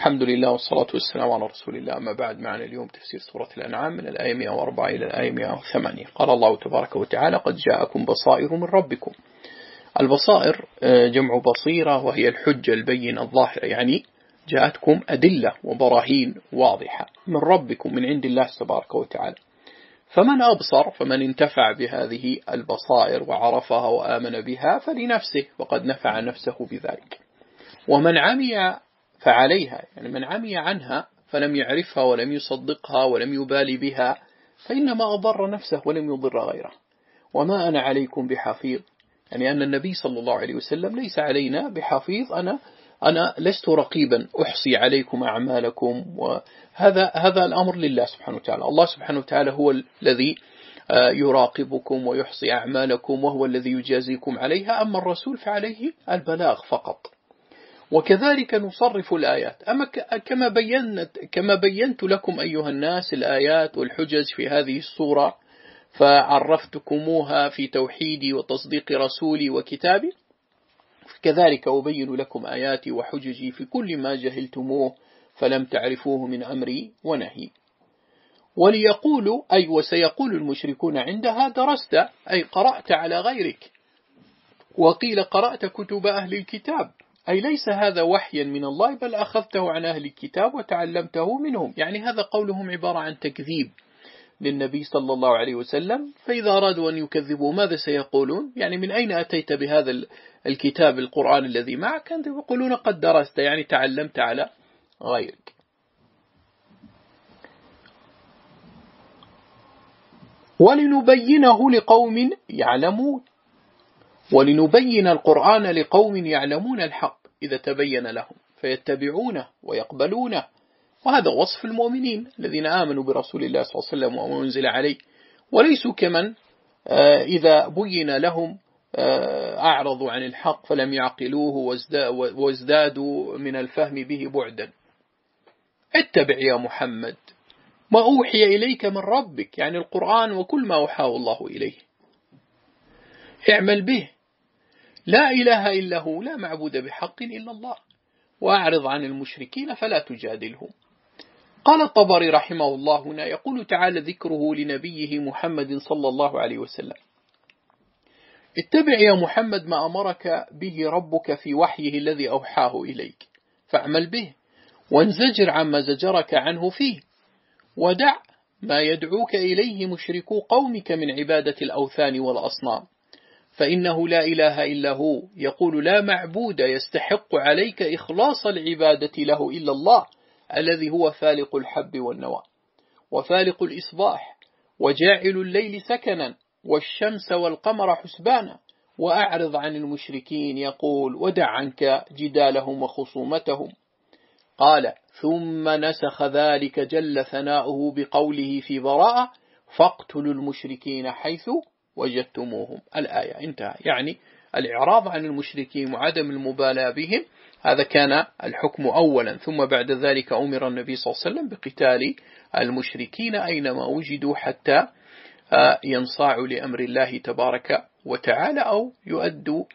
الحمد لله والصلاة والسلام على رسول الله. أما بعد، معنا اليوم تفسير سورة الأنعام من الآية 104 إلى الآية 108. قال الله تبارك وتعالى: قد جاءكم بصائر من ربكم. البصائر جمع بصيرة، وهي الحجة البينة الظاهرة، يعني جاءتكم أدلة وبراهين واضحة من ربكم، من عند الله تبارك وتعالى. فمن أبصر، فمن انتفع بهذه البصائر وعرفها وآمن بها فلنفسه، وقد نفع نفسه بذلك. ومن عمي فعليها، يعني من عمي عنها فلم يعرفها ولم يصدقها ولم يبالي بها فإنما أضر نفسه ولم يضر غيره. وما أنا عليكم بحفيظ، يعني أن النبي صلى الله عليه وسلم ليس علينا بحفيظ. أنا لست رقيبا أحصي عليكم أعمالكم، وهذا الأمر لله سبحانه وتعالى. الله سبحانه وتعالى هو الذي يراقبكم ويحصي أعمالكم، وهو الذي يجازيكم عليها. أما الرسول فعليه البلاغ فقط. وكذلك نصرف الآيات. أما كما بينت لكم أيها الناس الآيات والحجج في هذه السورة، فعرفتكموها في توحيدي وتصديق رسولي وكتابي، كذلك أبين لكم آياتي وحججي في كل ما جهلتموه فلم تعرفوه من أمري ونهي. وليقولوا، أي وسيقول المشركون عندها: درست، أي قرأت على غيرك. وقيل: قرأت كتب أهل الكتاب، أي ليس هذا وحيا من الله، بل أخذته عن أهل الكتاب وتعلمته منهم. يعني هذا قولهم عبارة عن تكذيب للنبي صلى الله عليه وسلم. فإذا أرادوا أن يكذبوا ماذا سيقولون؟ يعني من أين أتيت بهذا الكتاب القرآن الذي معك؟ أنتم يقولون قد درست، يعني تعلمت على غيرك. ولنبينه لقوم يعلمون، ولنبين القرآن لقوم يعلمون الحق إذا تبين لهم فيتبعونه ويقبلونه. وهذا وصف المؤمنين الذين آمنوا برسول الله صلى الله عليه وسلم وما أنزل عليه، وليسوا كمن إذا بين لهم أعرضوا عن الحق فلم يعقلوه وازدادوا من الفهم به بعدا. اتبع يا محمد ما أوحي إليك من ربك، يعني القرآن وكل ما أوحاه الله إليه. اعمل به، لا إله إلا هو، لا معبود بحق إلا الله، وأعرض عن المشركين فلا تجادلهم. قال الطبري رحمه الله هنا، يقول تعالى ذكره لنبيه محمد صلى الله عليه وسلم: اتبع يا محمد ما أمرك به ربك في وحيه الذي أوحاه إليك، فاعمل به، وانزجر عما زجرك عنه فيه، ودع ما يدعوك إليه مشركو قومك من عبادة الأوثان والأصنام، فإنه لا إله إلا هو، يقول: لا معبود يستحق عليك إخلاص العبادة له إلا الله، الذي هو فالق الحب والنوى وفالق الإصباح وجاعل الليل سكنا والشمس والقمر حسبانا. وأعرض عن المشركين، يقول: ودع عنك جدالهم وخصومتهم. قال: ثم نسخ ذلك جل ثناؤه بقوله في براءة: فاقتلوا المشركين حيث وجدتموهم. الآية انتهى. يعني الإعراض عن المشركين وعدم المبالاة بهم، هذا كان الحكم أولا. ثم بعد ذلك أمر النبي صلى الله عليه وسلم بقتال المشركين أينما وجدوا، حتى ينصاعوا لأمر الله تبارك وتعالى، أو يؤدوا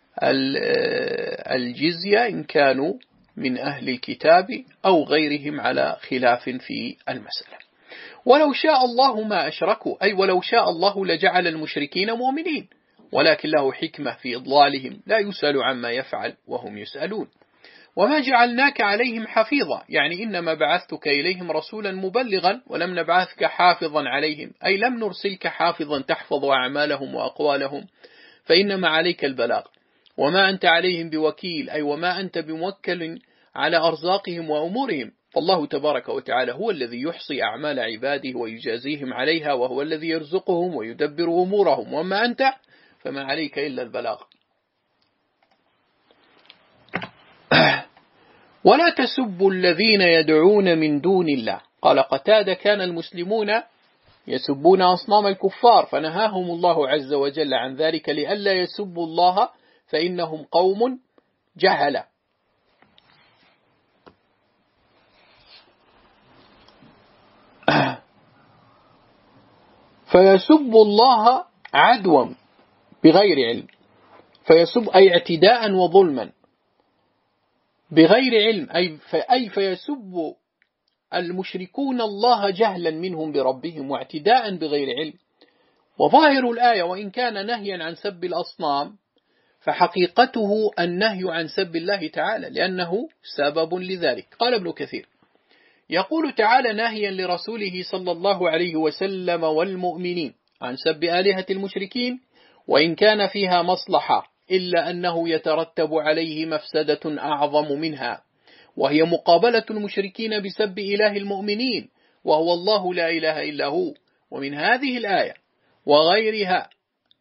الجزية إن كانوا من أهل الكتاب أو غيرهم على خلاف في المسألة. ولو شاء الله ما أشركوا، أي ولو شاء الله لجعل المشركين مؤمنين، ولكن له حكمة في إضلالهم، لا يسأل عما يفعل وهم يسألون. وما جعلناك عليهم حفيظا، يعني إنما بعثتك إليهم رسولا مبلغا، ولم نبعثك حافظا عليهم، أي لم نرسلك حافظا تحفظ أعمالهم وأقوالهم، فإنما عليك البلاغ. وما أنت عليهم بوكيل، أي وما أنت بموكل على أرزاقهم وأمورهم. فالله تبارك وتعالى هو الذي يحصي أعمال عباده ويجازيهم عليها، وهو الذي يرزقهم ويدبر أمورهم. وما أنت فما عليك إلا البلاغ. ولا تسبوا الذين يدعون من دون الله. قال قتادة: كان المسلمون يسبون أصنام الكفار، فنهاهم الله عز وجل عن ذلك لئلا يسبوا الله فإنهم قوم جهلة. فيسب الله عدوا بغير علم، فيسب أي اعتداء وظلما. بغير علم أي فيسب المشركون الله جهلا منهم بربهم واعتداء بغير علم. وظاهر الآية وإن كان نهيا عن سب الأصنام فحقيقته النهي عن سب الله تعالى لأنه سبب لذلك. قال ابن كثير يقول تعالى ناهيا لرسوله صلى الله عليه وسلم والمؤمنين عن سب آلهة المشركين وإن كان فيها مصلحة إلا أنه يترتب عليه مفسدة أعظم منها، وهي مقابلة المشركين بسب إله المؤمنين وهو الله لا إله إلا هو. ومن هذه الآية وغيرها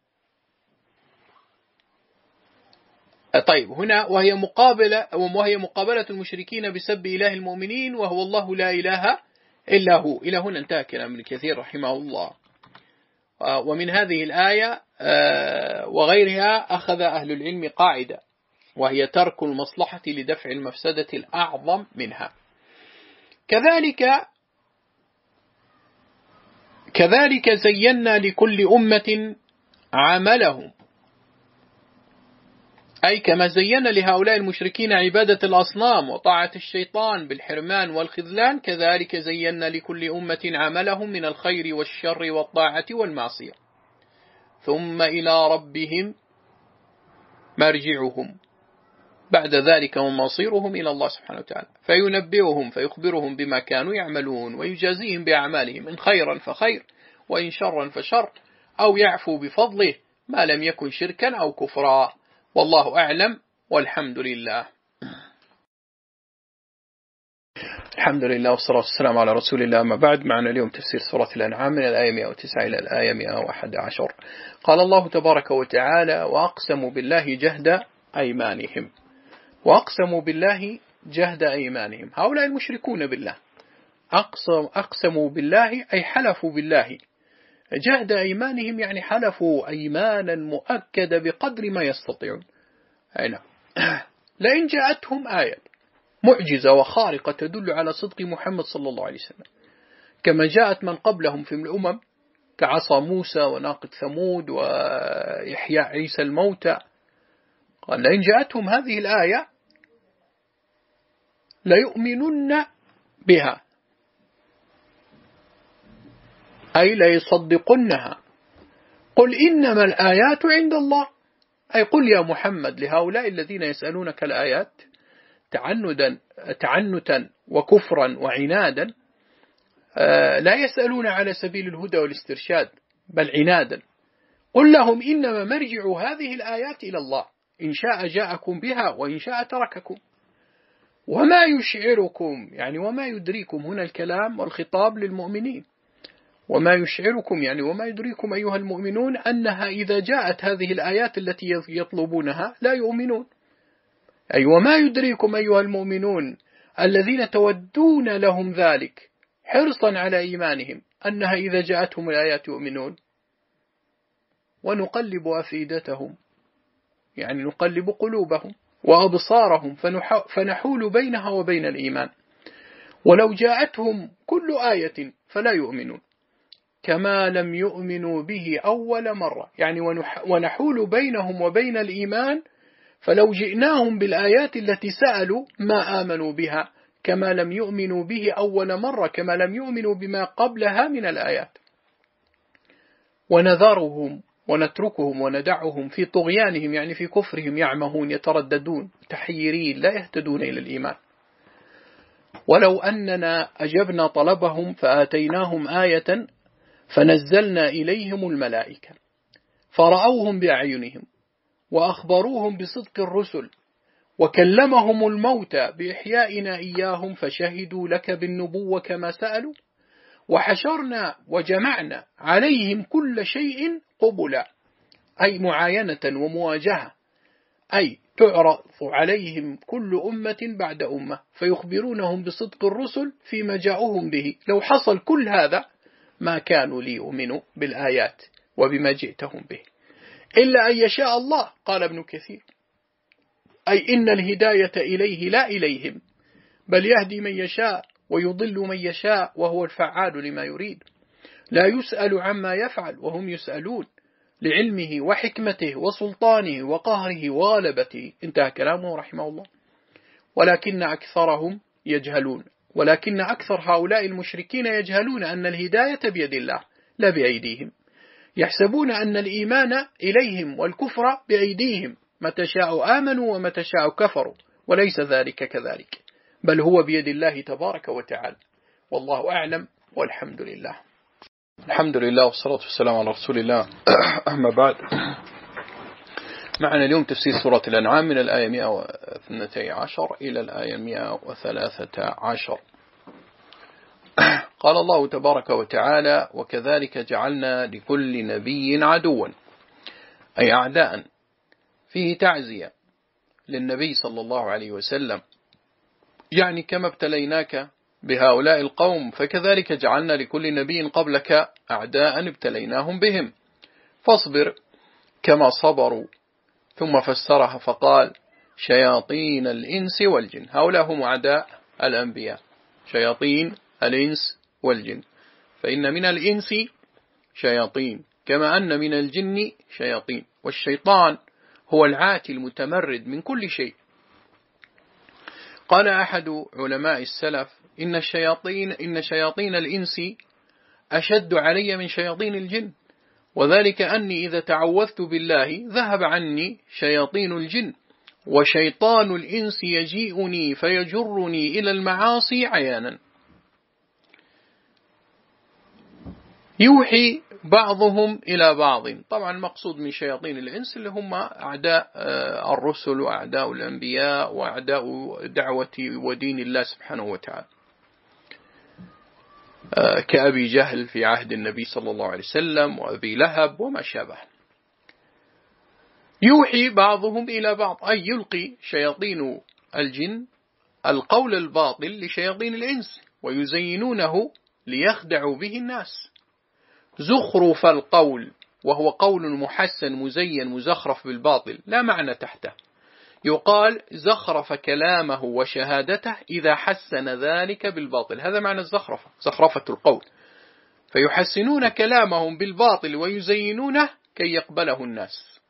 طيب هنا وهي مقابلة المشركين بسب إله المؤمنين وهو الله لا إله إلا هو. إلى هنا انتهى كلام ابن كثير رحمه الله. ومن هذه الآية وغيرها أخذ أهل العلم قاعدة وهي ترك المصلحة لدفع المفسدة الأعظم منها. كذلك زينا لكل أمة عملهم، أي كما زينا لهؤلاء المشركين عبادة الأصنام وطاعة الشيطان بالحرمان والخذلان كذلك زينا لكل أمة عملهم من الخير والشر والطاعة والمعصية، ثم إلى ربهم مرجعهم بعد ذلك ومصيرهم إلى الله سبحانه وتعالى فينبئهم فيخبرهم بما كانوا يعملون ويجازيهم بأعمالهم إن خيرا فخير وإن شرا فشر أو يعفو بفضله ما لم يكن شركا أو كفرا. والله أعلم والحمد لله. الحمد لله والصلاة والسلام على رسول الله. ما بعد، معنا اليوم تفسير سورة الأنعام من الآية 109 إلى الآية 111. قال الله تبارك وتعالى وأقسموا بالله جهد أيمانهم. وأقسموا بالله جهد أيمانهم، هؤلاء المشركون بالله أقسموا بالله أي حلفوا بالله جهد أيمانهم، يعني حلفوا أيمانا مؤكدة بقدر ما يستطيعون. لئن جاءتهم آية معجزة وخارقة تدل على صدق محمد صلى الله عليه وسلم كما جاءت من قبلهم في الأمم كعصا موسى وناقة ثمود وإحياء عيسى الموتى، قال لئن جاءتهم هذه الآية ليؤمنن بها أي ليصدقنها. قل إنما الآيات عند الله، أي قل يا محمد لهؤلاء الذين يسألونك الآيات تعنتا وكفرا وعنادا، لا يسألون على سبيل الهدى والاسترشاد بل عنادا، قل لهم إنما مرجع هذه الآيات إلى الله إن شاء جاءكم بها وإن شاء ترككم. وما يشعركم يعني وما يدريكم، هنا الكلام والخطاب للمؤمنين، وما يشعركم يعني وما يدريكم أيها المؤمنون أنها إذا جاءت هذه الآيات التي يطلبونها لا يؤمنون. أي وما يدريكم أيها المؤمنون الذين تودون لهم ذلك حرصا على إيمانهم أنها إذا جاءتهم الآيات يؤمنون. ونقلب أفئدتهم يعني نقلب قلوبهم وأبصارهم فنحول بينها وبين الإيمان، ولو جاءتهم كل آية فلا يؤمنون كما لم يؤمنوا به أول مرة، يعني ونحول بينهم وبين الإيمان فلو جئناهم بالآيات التي سألوا ما آمنوا بها كما لم يؤمنوا به أول مرة، كما لم يؤمنوا بما قبلها من الآيات. ونذرهم ونتركهم وندعهم في طغيانهم يعني في كفرهم يعمهون يترددون تحيرين لا يهتدون إلى الإيمان. ولو أننا أجبنا طلبهم فآتيناهم آية فنزلنا إليهم الملائكة فرأوهم بأعينهم وأخبروهم بصدق الرسل وكلمهم الموتى بإحيائنا إياهم فشهدوا لك بالنبوة كما سألوا وحشرنا وجمعنا عليهم كل شيء قبلا، أي معاينة ومواجهة، أي تعرض عليهم كل أمة بعد أمة فيخبرونهم بصدق الرسل فيما جاءوهم به. لو حصل كل هذا ما كانوا ليؤمنوا بالآيات وبما جئتهم به إلا أن يشاء الله. قال ابن كثير أي إن الهداية إليه لا إليهم، بل يهدي من يشاء ويضل من يشاء وهو الفعال لما يريد، لا يسأل عما يفعل وهم يسألون لعلمه وحكمته وسلطانه وقهره وغلبته. انتهى كلامه رحمه الله. ولكن أكثرهم يجهلون، ولكن أكثر هؤلاء المشركين يجهلون أن الهداية بيد الله لا بأيديهم، يحسبون أن الإيمان إليهم والكفر بأيديهم، متى شاءوا آمنوا ومتى شاءوا كفروا، وليس ذلك كذلك، بل هو بيد الله تبارك وتعالى. والله أعلم، والحمد لله. الحمد لله والصلاة والسلام على رسول الله. أما بعد، معنا اليوم تفسير سورة الأنعام من الآية 112 إلى الآية 113. قال الله تبارك وتعالى: وكذلك جعلنا لكل نبي عدوا، أي أعداء، فيه تعزية للنبي صلى الله عليه وسلم، يعني كما ابتليناك بهؤلاء القوم فكذلك جعلنا لكل نبي قبلك أعداء ابتليناهم بهم، فاصبر كما صبروا. ثم فسرها فقال: شياطين الإنس والجن، هؤلاء هم أعداء الأنبياء، شياطين الإنس والجن، فإن من الإنس شياطين كما أن من الجن شياطين، والشيطان هو العاتي المتمرد من كل شيء. قال أحد علماء السلف: إن شياطين الإنس أشد علي من شياطين الجن، وذلك أني إذا تعوذت بالله ذهب عني شياطين الجن، وشيطان الإنس يجيئني فيجرني إلى المعاصي عيانا. يوحي بعضهم إلى بعض، طبعا المقصود من شياطين الإنس اللي هم أعداء الرسل وأعداء الأنبياء وأعداء دعوة ودين الله سبحانه وتعالى، كأبي جهل في عهد النبي صلى الله عليه وسلم وأبي لهب وما شابه. يوحي بعضهم إلى بعض، أي يلقي شياطين الجن القول الباطل لشياطين الإنس ويزينونه ليخدعوا به الناس. زخرف القول، وهو قول محسن مزين مزخرف بالباطل لا معنى تحته، يقال زخرف كلامه وشهادته إذا حسن ذلك بالباطل، هذا معنى الزخرفة، زخرفة القول، فيحسنون كلامهم بالباطل ويزينونه كي يقبله الناس،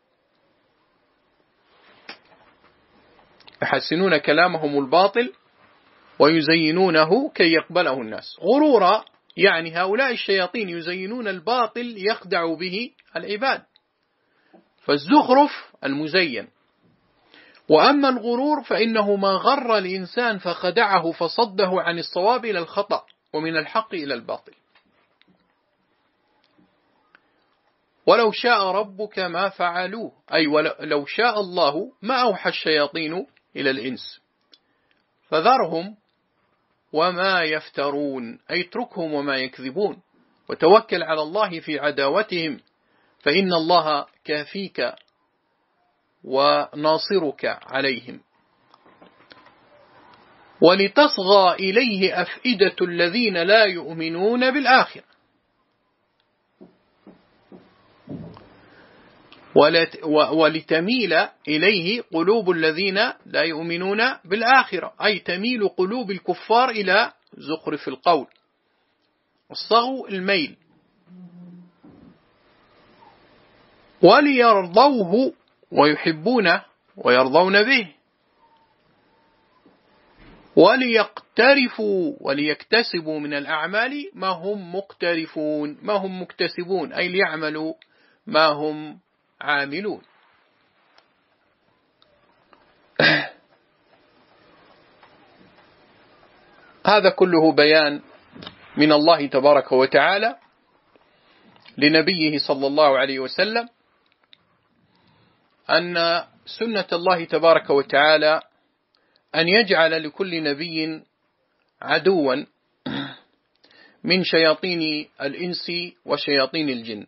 يحسنون كلامهم الباطل ويزينونه كي يقبله الناس. غرورا، يعني هؤلاء الشياطين يزينون الباطل يخدع به العباد، فالزخرف المزين. وأما الغرور فإنه ما غر الإنسان فخدعه فصده عن الصواب إلى الخطأ ومن الحق إلى الباطل. ولو شاء ربك ما فعلوه، أي لو شاء الله ما أوحى الشياطين إلى الإنس، فذرهم وما يفترون، أي اتركهم وما يكذبون، وتوكل على الله في عداوتهم، فإن الله كافيك وناصرك عليهم. ولتصغى إليه أفئدة الذين لا يؤمنون بالآخرة، ولتميل إليه قلوب الذين لا يؤمنون بالآخرة، أي تميل قلوب الكفار إلى زخرف القول. الصغو الميل. وليرضوه ويحبونه ويرضون به، وليقترفوا وليكتسبوا من الأعمال ما هم مقترفون، ما هم مكتسبون، أي ليعملوا ما هم عاملون. هذا كله بيان من الله تبارك وتعالى لنبيه صلى الله عليه وسلم أن سنة الله تبارك وتعالى أن يجعل لكل نبي عدوا من شياطين الإنس وشياطين الجن،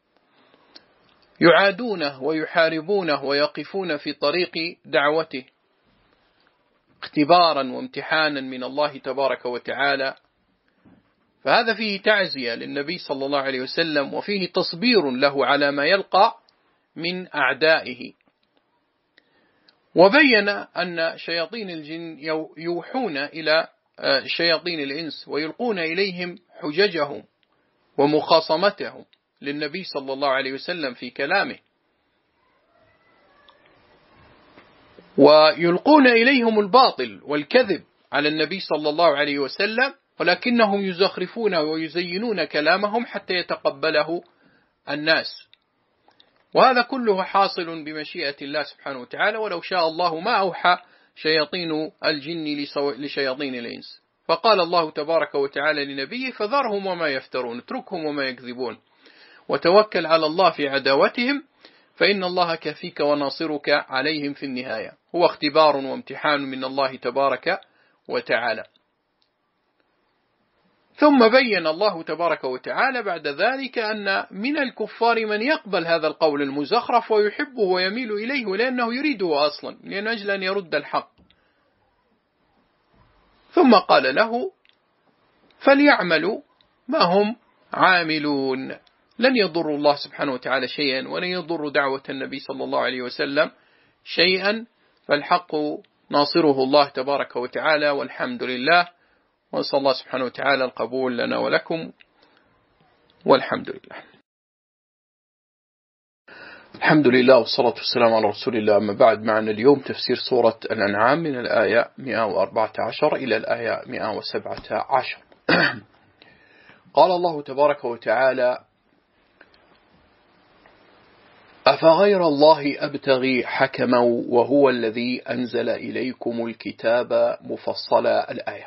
يعادونه ويحاربونه ويقفون في طريق دعوته اختبارا وامتحانا من الله تبارك وتعالى. فهذا فيه تعزية للنبي صلى الله عليه وسلم، وفيه تصبير له على ما يلقى من أعدائه. وبين أن شياطين الجن يوحون إلى شياطين الإنس ويلقون إليهم حججهم ومخاصمتهم للنبي صلى الله عليه وسلم في كلامه. ويلقون إليهم الباطل والكذب على النبي صلى الله عليه وسلم، ولكنهم يزخرفون ويزينون كلامهم حتى يتقبله الناس. وهذا كله حاصل بمشيئة الله سبحانه وتعالى، ولو شاء الله ما أوحى شياطين الجن لشياطين الإنس. فقال الله تبارك وتعالى لنبيه: فذرهم وما يفترون، اتركهم وما يكذبون، وتوكل على الله في عداوتهم، فإن الله كفيك وناصرك عليهم في النهاية. هو اختبار وامتحان من الله تبارك وتعالى. ثم بين الله تبارك وتعالى بعد ذلك أن من الكفار من يقبل هذا القول المزخرف ويحبه ويميل إليه لأنه يريده أصلا، لأن أجل أن يرد الحق. ثم قال له: فليعملوا ما هم عاملون، لن يضروا الله سبحانه وتعالى شيئا، ولن يضروا دعوة النبي صلى الله عليه وسلم شيئا، فالحق ناصره الله تبارك وتعالى، والحمد لله. وصلى الله سبحانه وتعالى القبول لنا ولكم، والحمد لله. الحمد لله والصلاة والسلام على رسول الله. أما بعد، معنا اليوم تفسير سورة الأنعام من الآية 114 إلى الآية 117. قال الله تبارك وتعالى: أفغير الله أبتغي حكما وهو الذي أنزل إليكم الكتاب مفصلا. الآية: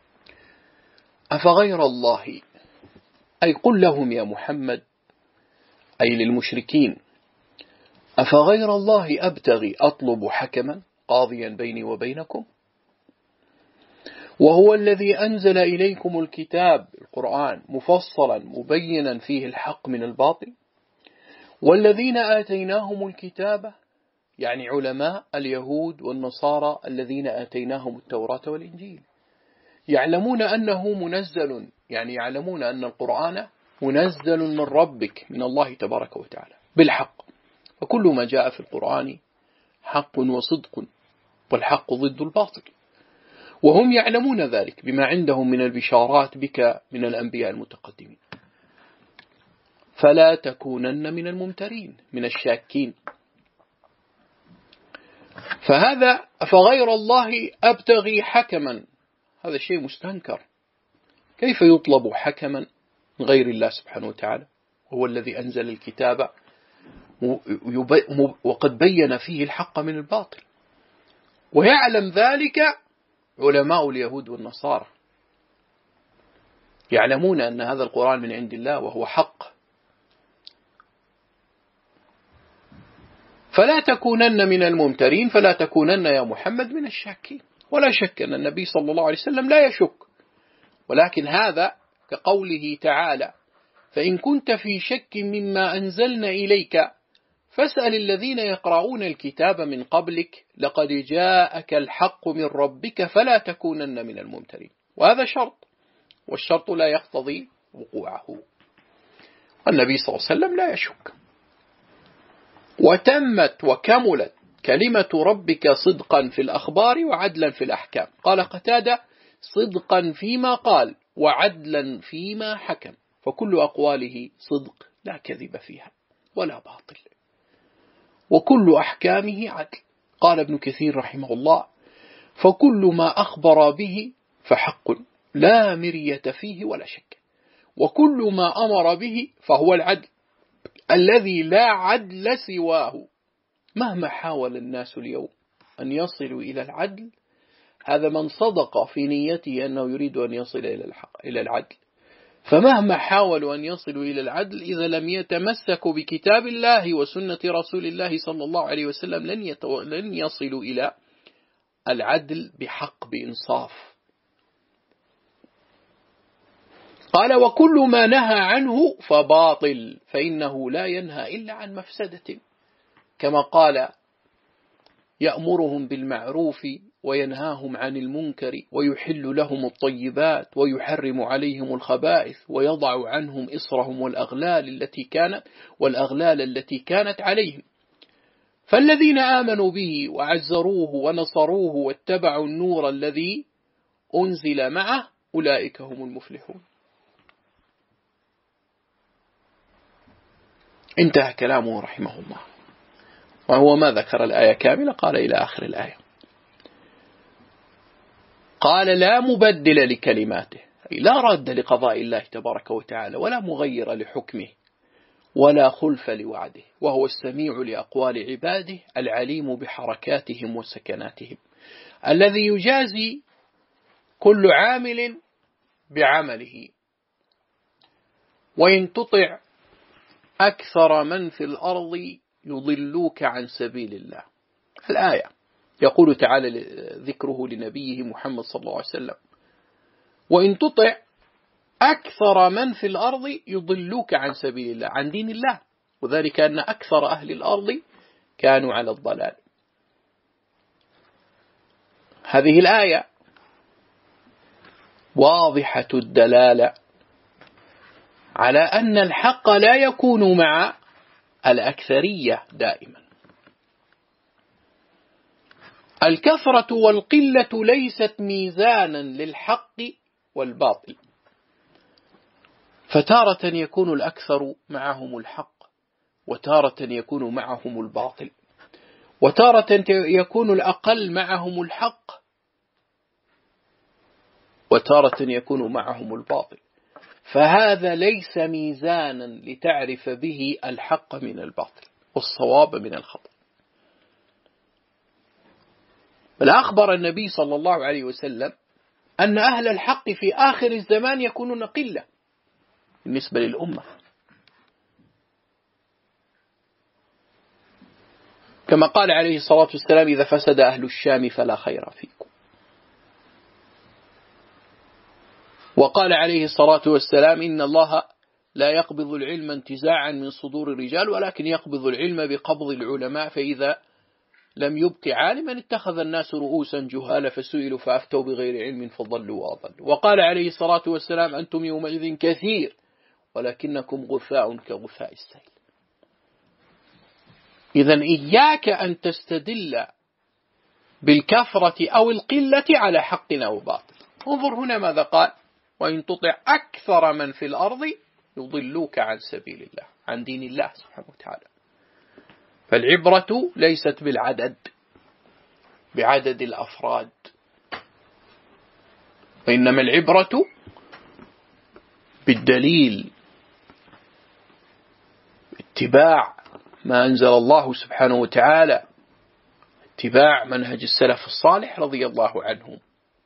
أفغير الله، أي قل لهم يا محمد، أي للمشركين: أفغير الله أبتغي، أطلب حكما قاضيا بيني وبينكم، وهو الذي أنزل إليكم الكتاب، القرآن، مفصلا مبينا فيه الحق من الباطل، والذين آتيناهم الكتاب، يعني علماء اليهود والنصارى الذين آتيناهم التوراة والإنجيل، يعلمون أنه منزل، يعني يعلمون أن القرآن منزل من ربك، من الله تبارك وتعالى بالحق، فكل ما جاء في القرآن حق وصدق، والحق ضد الباطل، وهم يعلمون ذلك بما عندهم من البشارات بك من الأنبياء المتقدمين. فلا تكونن من الممترين، من الشاكين. فهذا أفغير الله أبتغي حكما، هذا شيء مستنكر. كيف يطلب حكما من غير الله سبحانه وتعالى، هو الذي أنزل الكتاب وقد بين فيه الحق من الباطل، ويعلم ذلك علماء اليهود والنصارى، يعلمون أن هذا القرآن من عند الله وهو حق. فلا تكونن من الممترين، فلا تكونن يا محمد من الشاكين. ولا شك أن النبي صلى الله عليه وسلم لا يشك، ولكن هذا كقوله تعالى: فإن كنت في شك مما أنزلنا إليك فاسأل الذين يقرؤون الكتاب من قبلك لقد جاءك الحق من ربك فلا تكونن من الممترين. وهذا شرط، والشرط لا يقتضي وقوعه. النبي صلى الله عليه وسلم لا يشك. وتمت وكملت كلمة ربك صدقا في الأخبار وعدلا في الأحكام. قال قتادة: صدقا فيما قال وعدلا فيما حكم، فكل أقواله صدق لا كذب فيها ولا باطل، وكل أحكامه عدل. قال ابن كثير رحمه الله: فكل ما أخبر به فحق لا مرية فيه ولا شك، وكل ما أمر به فهو العدل الذي لا عدل سواه. مهما حاول الناس اليوم أن يصلوا إلى العدل، هذا من صدق في نيته أنه يريد أن يصل إلى العدل، فمهما حاولوا أن يصلوا إلى العدل إذا لم يتمسكوا بكتاب الله وسنة رسول الله صلى الله عليه وسلم لن يصلوا إلى العدل بحق، بإنصاف. قال: وكل ما نهى عنه فباطل، فإنه لا ينهى إلا عن مفسدة، كما قال: يأمرهم بالمعروف وينهاهم عن المنكر ويحل لهم الطيبات ويحرم عليهم الخبائث ويضع عنهم إصرهم والأغلال التي كانت عليهم. فالذين آمنوا به وعزروه ونصروه واتبعوا النور الذي أنزل معه أولئك هم المفلحون. انتهى كلامه رحمه الله، وهو ما ذكر الآية كاملة، قال إلى آخر الآية. قال لا مبدل لكلماته، أي لا رد لقضاء الله تبارك وتعالى ولا مغير لحكمه ولا خلف لوعده، وهو السميع لأقوال عباده العليم بحركاتهم وسكناتهم، الذي يجازي كل عامل بعمله. وإن تطع أكثر من في الأرض يضلوك عن سبيل الله. الآية يقول تعالى ذكره لنبيه محمد صلى الله عليه وسلم: وإن تطع أكثر من في الأرض يضلوك عن سبيل الله، عن دين الله، وذلك أن أكثر أهل الأرض كانوا على الضلال. هذه الآية واضحة الدلالة على أن الحق لا يكون مع الأكثرية دائما. الكثرة والقلة ليست ميزانا للحق والباطل، فتارة يكون الأكثر معهم الحق، وتارة يكون معهم الباطل، وتارة يكون الأقل معهم الحق، وتارة يكون معهم الباطل. فهذا ليس ميزانا لتعرف به الحق من الباطل والصواب من الخطأ. بل أخبر النبي صلى الله عليه وسلم أن أهل الحق في آخر الزمان يكونون قلة بالنسبة للأمة، كما قال عليه الصلاة والسلام: إذا فسد أهل الشام فلا خير فيكم. وقال عليه الصلاة والسلام: إن الله لا يقبض العلم انتزاعا من صدور الرجال، ولكن يقبض العلم بقبض العلماء، فإذا لم يبق عالما اتخذ الناس رؤوسا جهالا فسئلوا فأفتوا بغير علم فضلوا وأضلوا. وقال عليه الصلاة والسلام: أنتم يومئذ كثير ولكنكم غثاء كغثاء السيل. إذن إياك أن تستدل بالكثرة أو القلة على حق أو باطل. انظر هنا ماذا قال: وإن تطع أكثر من في الأرض يضلوك عن سبيل الله، عن دين الله سبحانه وتعالى. فالعبرة ليست بالعدد، بعدد الأفراد، وإنما العبرة بالدليل، اتباع ما أنزل الله سبحانه وتعالى، اتباع منهج السلف الصالح رضي الله عنهم.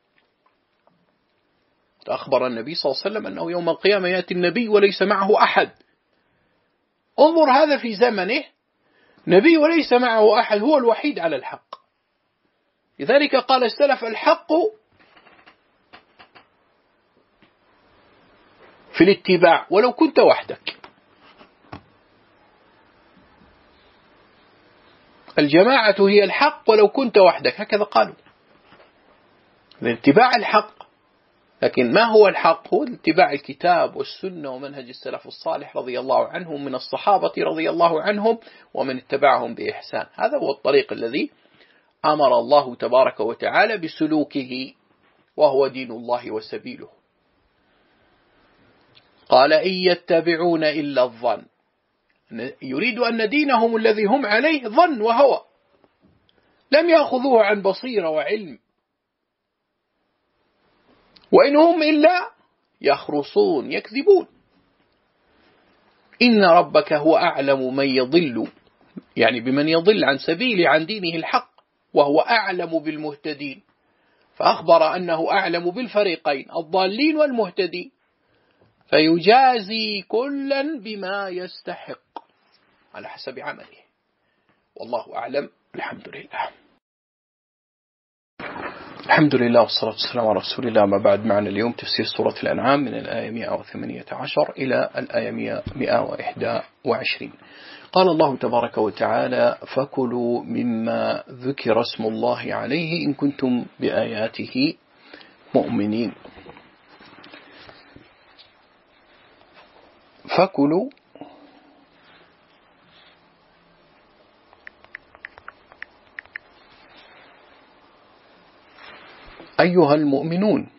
أخبر النبي صلى الله عليه وسلم أنه يوم القيامة يأتي النبي وليس معه أحد. انظر هذا في زمنه، نبي وليس معه أحد، هو الوحيد على الحق. لذلك قال السلف: الحق في الاتباع ولو كنت وحدك. الجماعة هي الحق ولو كنت وحدك، هكذا قالوا، الاتباع الحق. لكن ما هو الحق؟ هو اتباع الكتاب والسنة ومنهج السلف الصالح رضي الله عنهم من الصحابة رضي الله عنهم ومن اتبعهم بإحسان. هذا هو الطريق الذي أمر الله تبارك وتعالى بسلوكه، وهو دين الله وسبيله. قال: إن يتبعون إلا الظن، يريد أن دينهم الذي هم عليه ظن وهوى، لم يأخذوه عن بصيرة وعلم، وإن هم إلا يخرصون، يكذبون. إن ربك هو أعلم من يضل، يعني بمن يضل عن سبيله عن دينه الحق، وهو أعلم بالمهتدين. فأخبر أنه أعلم بالفريقين، الضالين والمهتدين، فيجازي كلا بما يستحق على حسب عمله. والله أعلم. الحمد لله. الحمد لله والصلاة والسلام على رسول الله. ما بعد، معنا اليوم تفسير سورة الأنعام من الآية 118 إلى الآية 121. قال الله تبارك وتعالى: فكلوا مما ذكر اسم الله عليه إن كنتم بآياته مؤمنين. فكلوا أيها المؤمنون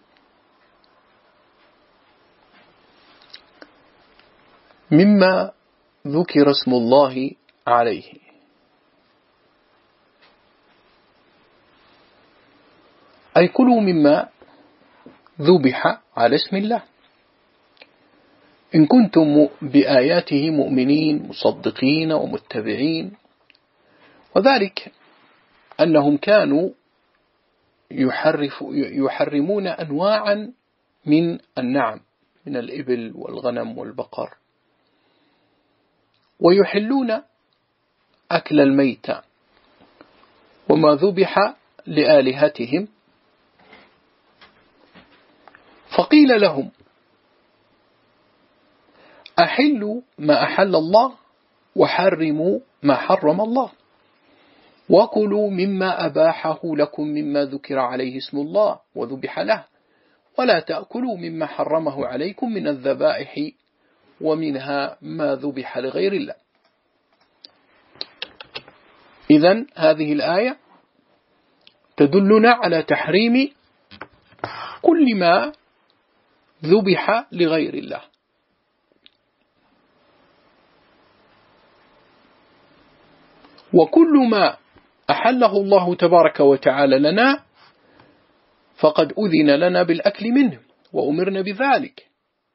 مما ذكر اسم الله عليه. أي كلوا مما ذبح على اسم الله إن كنتم بآياته مؤمنين مصدقين ومتبعين. وذلك أنهم كانوا يحرمون أنواعا من النعم من الإبل والغنم والبقر، ويحلون أكل الميتة وما ذبح لآلهتهم. فقيل لهم أحلوا ما أحل الله وحرموا ما حرم الله، وكلوا مما أباحه لكم مما ذكر عليه اسم الله وذبح له، ولا تأكلوا مما حرمه عليكم من الذبائح ومنها ما ذبح لغير الله. إذن هذه الآية تدلنا على تحريم كل ما ذبح لغير الله. وكل ما أحله الله تبارك وتعالى لنا فقد أذن لنا بالأكل منه وأمرنا بذلك.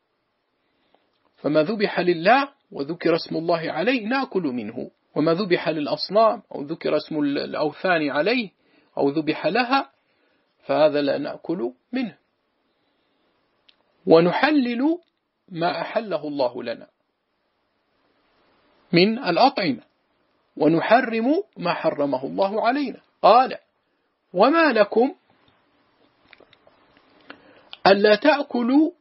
فما ذبح لله وذكر اسم الله عليه نأكل منه، وما ذبح للأصنام أو ذكر اسم الأوثان عليه أو ذبح لها فهذا لا نأكل منه. ونحلل ما أحله الله لنا من الأطعمة، ونحرم ما حرمه الله علينا. قال وما لكم ألا تأكلوا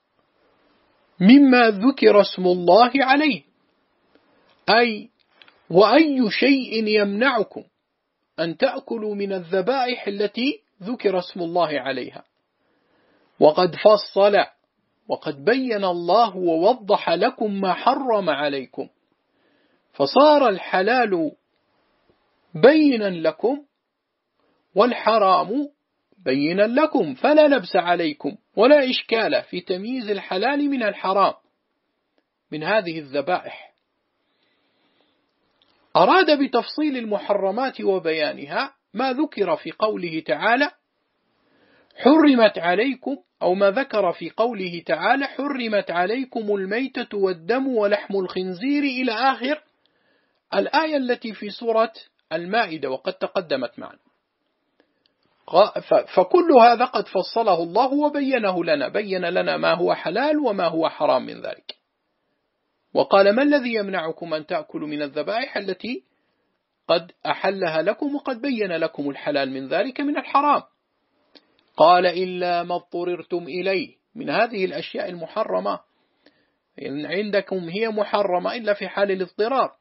مما ذكر اسم الله عليه، أي وأي شيء يمنعكم أن تأكلوا من الذبائح التي ذكر اسم الله عليها. وقد فصل وقد بين الله ووضح لكم ما حرم عليكم، فصار الحلال بينا لكم والحرام بينا لكم، فلا لبس عليكم ولا إشكال في تمييز الحلال من الحرام من هذه الذبائح. أراد بتفصيل المحرمات وبيانها ما ذكر في قوله تعالى حرمت عليكم، أو ما ذكر في قوله تعالى حرمت عليكم الميتة والدم ولحم الخنزير إلى آخر الآية التي في سورة المائدة وقد تقدمت معنا. فكل هذا قد فصله الله وبينه لنا، بين لنا ما هو حلال وما هو حرام من ذلك. وقال ما الذي يمنعكم أن تأكلوا من الذبائح التي قد أحلها لكم وقد بين لكم الحلال من ذلك من الحرام. قال إلا ما اضطررتم إليه من هذه الأشياء المحرمة، إن عندكم هي محرمة إلا في حال الاضطرار،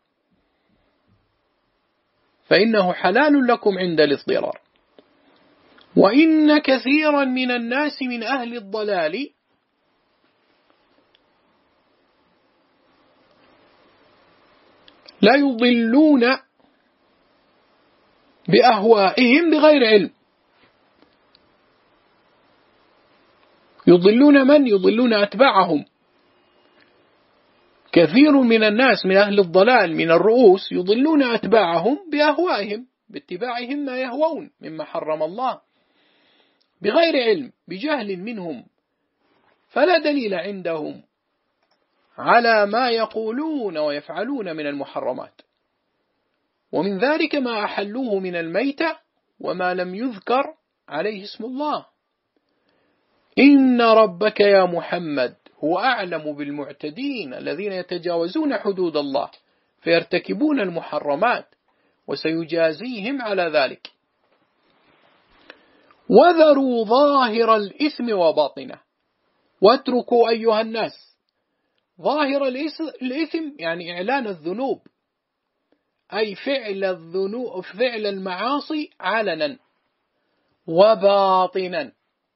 فإنه حلال لكم عند الاضطرار. وإن كثيرا من الناس من أهل الضلال لا يضلون بأهوائهم بغير علم. يضلون من؟ يضلون أتباعهم. كثير من الناس من أهل الضلال من الرؤوس يضلون أتباعهم بأهوائهم، باتباعهم ما يهوون مما حرم الله بغير علم، بجهل منهم، فلا دليل عندهم على ما يقولون ويفعلون من المحرمات. ومن ذلك ما أحلوه من الميتة وما لم يذكر عليه اسم الله. إن ربك يا محمد هو أعلم بالمعتدين الذين يتجاوزون حدود الله فيرتكبون المحرمات، وسيجازيهم على ذلك. وذروا ظاهر الإثم وباطنه، واتركوا أيها الناس ظاهر الإثم يعني إعلان الذنوب، أي فعل المعاصي علنا وباطنا.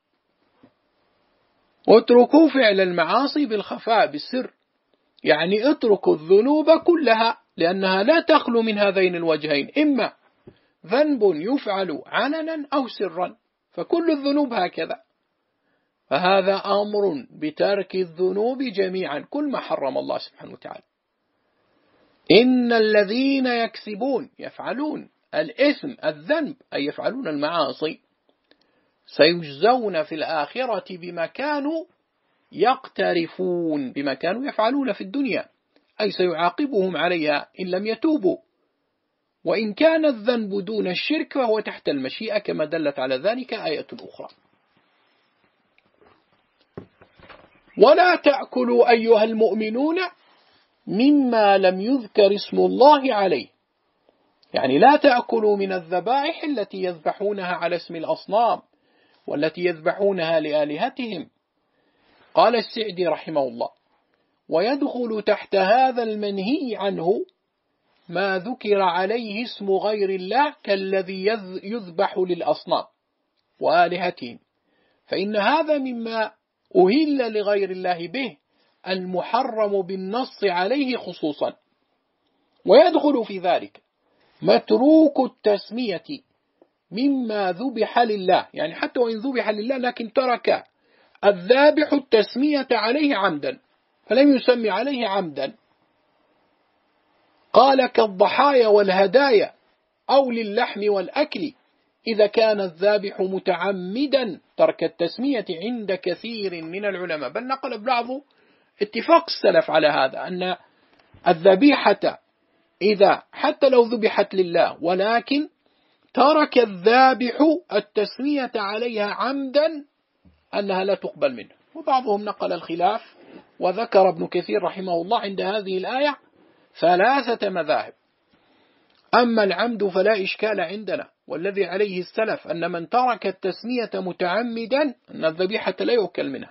اتركوا فعل المعاصي بالخفاء بالسر، يعني اتركوا الذنوب كلها، لأنها لا تخلو من هذين الوجهين، إما ذنب يفعل علنا أو سرا، فكل الذنوب هكذا. فهذا أمر بترك الذنوب جميعا، كل ما حرم الله سبحانه وتعالى. إن الذين يكسبون يفعلون الإثم الذنب، أي يفعلون المعاصي، سيجزون في الآخرة بما كانوا يقترفون، بما كانوا يفعلون في الدنيا، أي سيعاقبهم عليها إن لم يتوبوا. وإن كان الذنب دون الشرك فهو تحت المشيئة، كما دلت على ذلك آية أخرى. ولا تأكلوا أيها المؤمنون مما لم يذكر اسم الله عليه، يعني لا تأكلوا من الذبائح التي يذبحونها على اسم الأصنام والتي يذبحونها لآلهتهم. قال السعدي رحمه الله: ويدخل تحت هذا المنهي عنه ما ذكر عليه اسم غير الله كالذي يذبح للأصنام وآلهتهم، فإن هذا مما أهل لغير الله به المحرم بالنص عليه خصوصا. ويدخل في ذلك متروك التسمية مما ذبح لله، يعني حتى وإن ذبح لله لكن ترك الذابح التسمية عليه عمدا فلم يسمي عليه عمدا. قال: كالضحايا والهدايا أو للحم والأكل إذا كان الذابح متعمدا ترك التسمية عند كثير من العلماء. بل نقل بعض اتفاق السلف على هذا، أن الذبيحة إذا حتى لو ذبحت لله ولكن ترك الذابح التسمية عليها عمدا أنها لا تقبل منه. وبعضهم نقل الخلاف، وذكر ابن كثير رحمه الله عند هذه الآية 3 مذاهب. أما العمد فلا إشكال عندنا، والذي عليه السلف أن من ترك التسمية متعمدا أن الذبيحة لا يؤكل منها.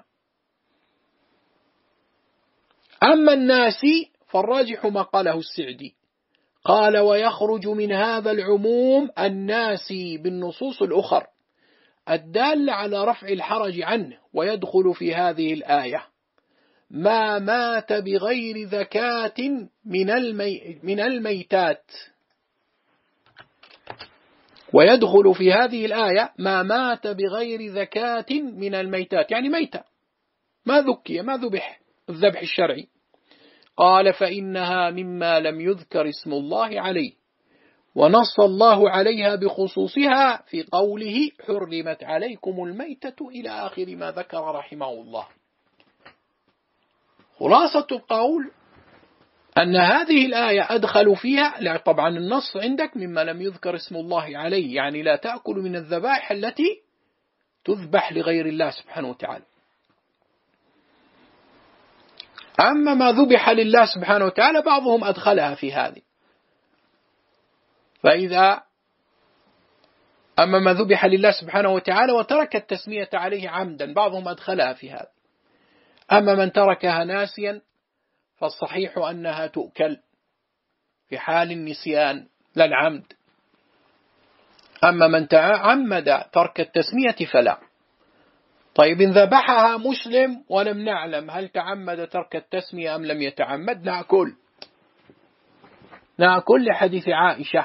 أما الناسي فالراجح ما قاله السعدي، قال: ويخرج من هذا العموم الناسي بالنصوص الأخر الدالة على رفع الحرج عنه. ويدخل في هذه الآية ما مات بغير زكاة من الميتات. ويدخل في هذه الآية ما مات بغير زكاة من الميتات، يعني ميتة ما ذكي ما ذبح الذبح الشرعي. قال: فإنها مما لم يذكر اسم الله عليه، ونص الله عليها بخصوصها في قوله: حرمت عليكم الميتة إلى آخر ما ذكر رحمه الله. خلاصة القول أن هذه الآية أدخلوا فيها، طبعا النص عندك مما لم يذكر اسم الله عليه، يعني لا تأكل من الذبائح التي تذبح لغير الله سبحانه وتعالى. أما ما ذبح لله سبحانه وتعالى بعضهم أدخلها في هذه. أما ما ذبح لله سبحانه وتعالى وترك التسمية عليه عمدا بعضهم أدخلها في هذا. أما من تركها ناسيا فالصحيح أنها تؤكل في حال النسيان لا العمد. أما من تعمد ترك التسمية فلا. طيب إن ذبحها مسلم ولم نعلم هل تعمد ترك التسمية أم لم يتعمد، نأكل لحديث عائشة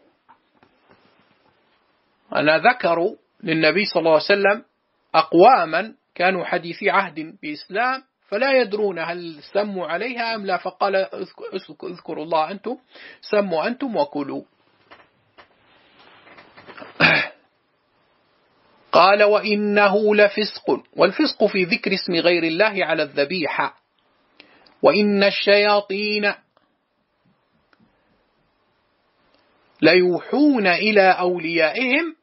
أنا ذكروا للنبي صلى الله عليه وسلم أقواما كانوا حديثي عهد بإسلام فلا يدرون هل سموا عليها أم لا، فقال: اذكروا الله أنتم، سموا أنتم وكلوا. قال: وإنه لفسق، والفسق في ذكر اسم غير الله على الذبيحة. وإن الشياطين ليوحون إلى أوليائهم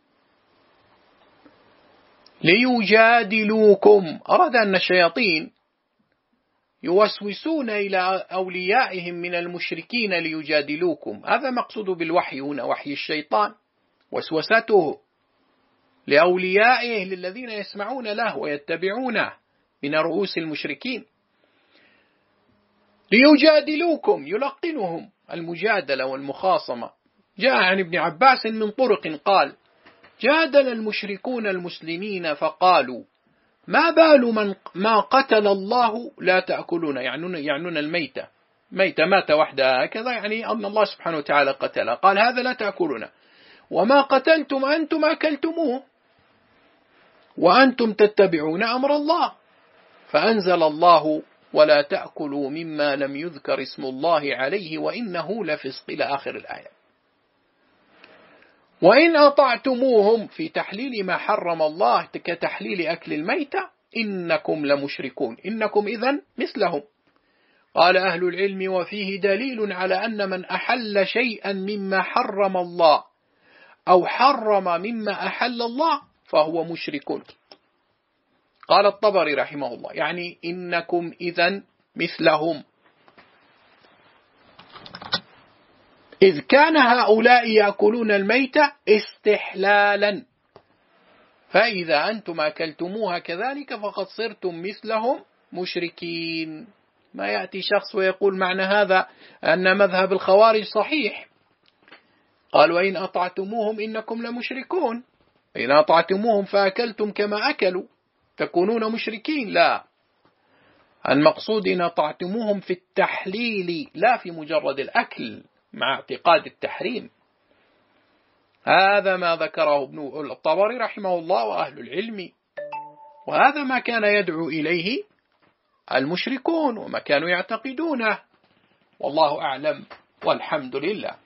ليجادلوكم. أراد أن الشياطين يوسوسون إلى أوليائهم من المشركين ليجادلوكم. هذا مقصود بالوحي هنا، وحي الشيطان، وسوسته لأوليائه للذين يسمعون له ويتبعونه من رؤوس المشركين. ليجادلوكم يلقنهم المجادلة والمخاصمة. جاء عن ابن عباس من طرق قال: جادل المشركون المسلمين فقالوا: ما بال ما قتل الله لا تأكلون، يعنون الميتة، ميتة مات وحدها هكذا، يعني أن الله سبحانه وتعالى قتل، قال: هذا لا تأكلون، وما قتلتم أنتم أكلتموه وأنتم تتبعون أمر الله. فأنزل الله: ولا تأكلوا مما لم يذكر اسم الله عليه وإنه لفسق، إلى آخر الآية. وإن أطعتموهم في تحليل ما حرم الله كتحليل أكل الميتة إنكم لمشركون، إنكم إذن مثلهم. قال أهل العلم: وفيه دليل على أن من أحل شيئا مما حرم الله أو حرم مما أحل الله فهو مشرك. قال الطبري رحمه الله: يعني إنكم إذن مثلهم، إذ كان هؤلاء يأكلون الميتة استحلالا، فإذا أنتم أكلتموها كذلك فقد صرتم مثلهم مشركين. ما يأتي شخص ويقول معنى هذا أن مذهب الخوارج صحيح، قال: وإن أطعتموهم إنكم لمشركون، إن أطعتموهم فأكلتم كما أكلوا تكونون مشركين. لا، المقصود إن أطعتموهم في التحليل لا في مجرد الأكل مع اعتقاد التحريم. هذا ما ذكره ابن الطبري رحمه الله وأهل العلم، وهذا ما كان يدعو إليه المشركون وما كانوا يعتقدونه، والله أعلم والحمد لله.